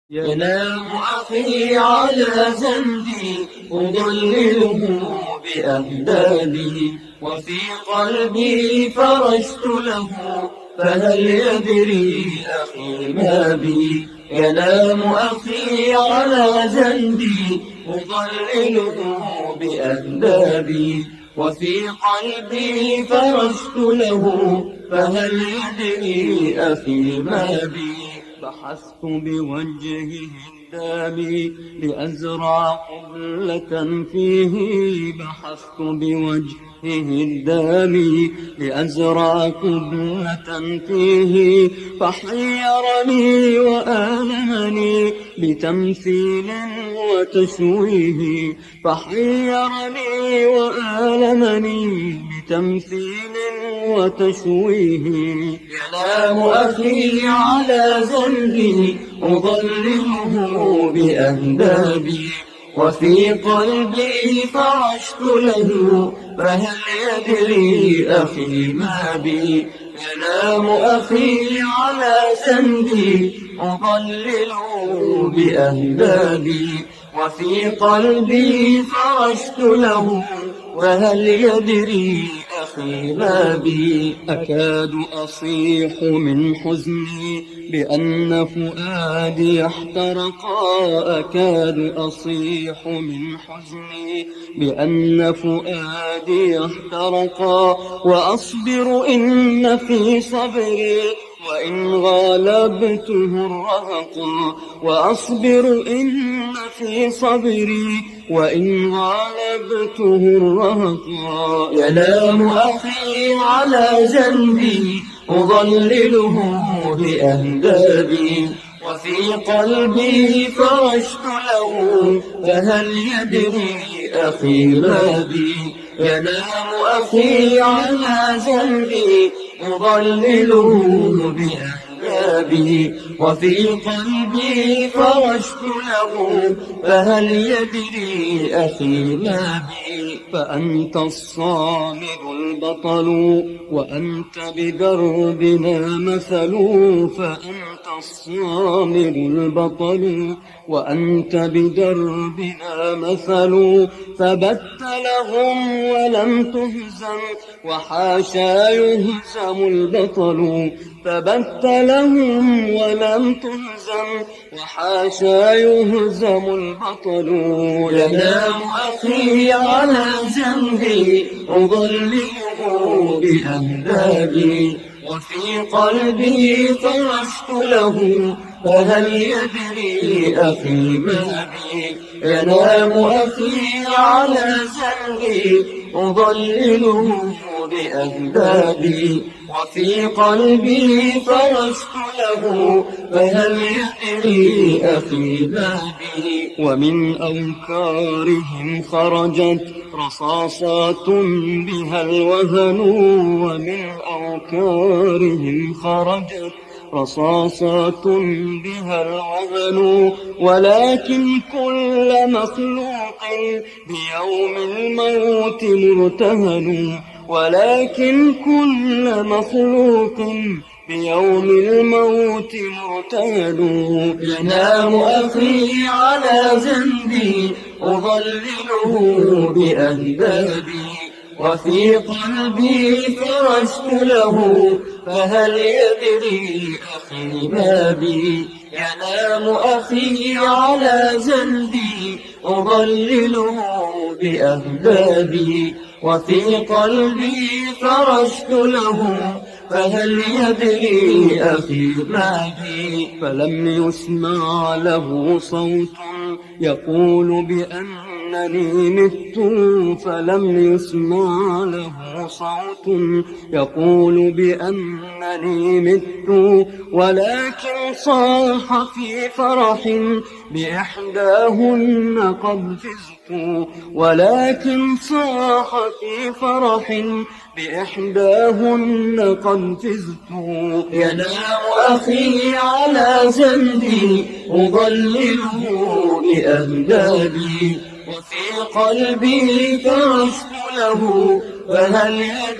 ينام أخي على ذنبي أضلله بأهدابه، وفي قلبي فرشت له فهل يدري أخي ما بي. ينام أخي على ذنبي أضلله بأهدابي، وفي قلبي فرشت له فهل يدري أخي ما بي. بحثت بوجهه الدامي لأزرع قبلة فيه، بحثت بوجهه الدامي لأزرع قبلة فيه، فحيرني وآلمني بتمثيل وتشويه، فحيرني وآلمني بتمثيل وتشويه. ينام أخي على ذنبي أضلله بأهدابي، وفي قلبي فرشت له فهل يدري أخي ما بي. ينام أخي على ذنبي أضلله بأهدابي، وفي قلبي فرشت له وهل يدري أخي ما بي. أكاد أصيح من حزني بأن فؤادي احترقا، أكاد أصيح من حزني بأن فؤادي احترقا، وأصبر إن في صبري وإن غالبته الرهق، وأصبر إن في صبري وإن غالبته الرهق. ينام أخي على ذنبي أضلله بأهدابي، وفي قلبي فرشت له فهل يدري أخي ما بي. ينام أخي على ذنبي أضلله بأهدابي، وفي قلبي فرشت له فهل يدري أخي ما بي. فأنت الصامد البطل وأنت بدربنا مثل، فأنت الصامد البطل وأنت بدربنا مثل، ثبت لهم ولم تهزم وحاشا يهزم البطل، ثبت لهم ولم تهزم وحاشا يهزم البطل. ينام أخي على ذنبي أضلله بأهدابي، وفي قلبي فرشت له فهل يدري أخي ما بي. ينام أخي على ذنبي أضلله بأهدابي، وفي قلبي فرشت له فهل يدري أخي ما بي. ومن أوكارهم خرجت رصاصات بها الوهن، ومن أوكارهم خرجت رصاصات بها الوهن، ولكن كل مخلوق بيوم الموت مرتهن، ولكن كل مخلوق بيوم الموت مرتهن. ينام أخي على ذنبي أضلله بأهدابي، وفي قلبي فرشت له فهل يدري أخي ما بي. ينام أخي على ذنبي أضلله بأهدابي، وفي قلبي فرشت له فهل يدري أخي ما بي. فلم يسمع له صوت يقول بأنني مت، فلم يسمع له صوت يقول بأنني مت، ولكن صاح في فرح بإحداهن قد فزت، ولكن صاح في فرح بإحداهن قد فزت. ينام أخي على ذنبي أضلله بأهدابي، وفي قلبي فرشت له فهل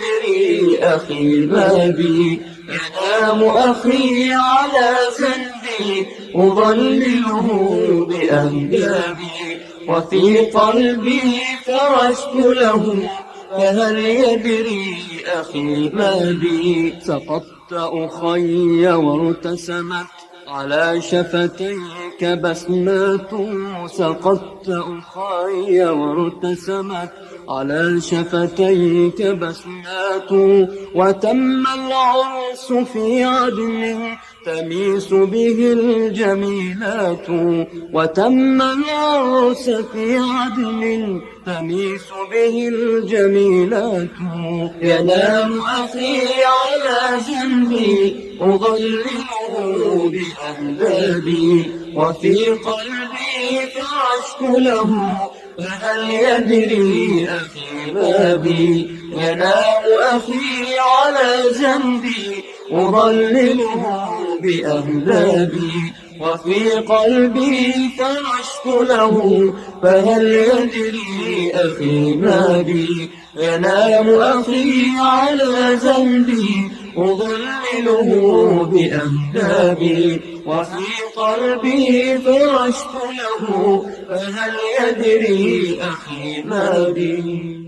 يدري أخي ما بي. ينام أخي على ذنبي أضلله بأهدابي وفي قلبي فرشت له فهل يدري أخي ما بي سقطت أخي وارتسمت على شفتيك بسمات سقطت أخي وارتسمت على شفتيك بسمات وتم العرس في عدن تميس به الجميلات وتم العرس في عدن تميس به الجميلات ينام أخي على جنبي أضلله بأهدابي وفي قلبي فرشت له فهل يدري أخي ما بي ينام أخي على جنبي أضلله بأهدابي وفي قلبي فرشت له فهل يدري أخي ما بي ينام أخي على جنبي أضلله بأهدابي وفي قلبي فرشت له فهل يدري أخي ما بي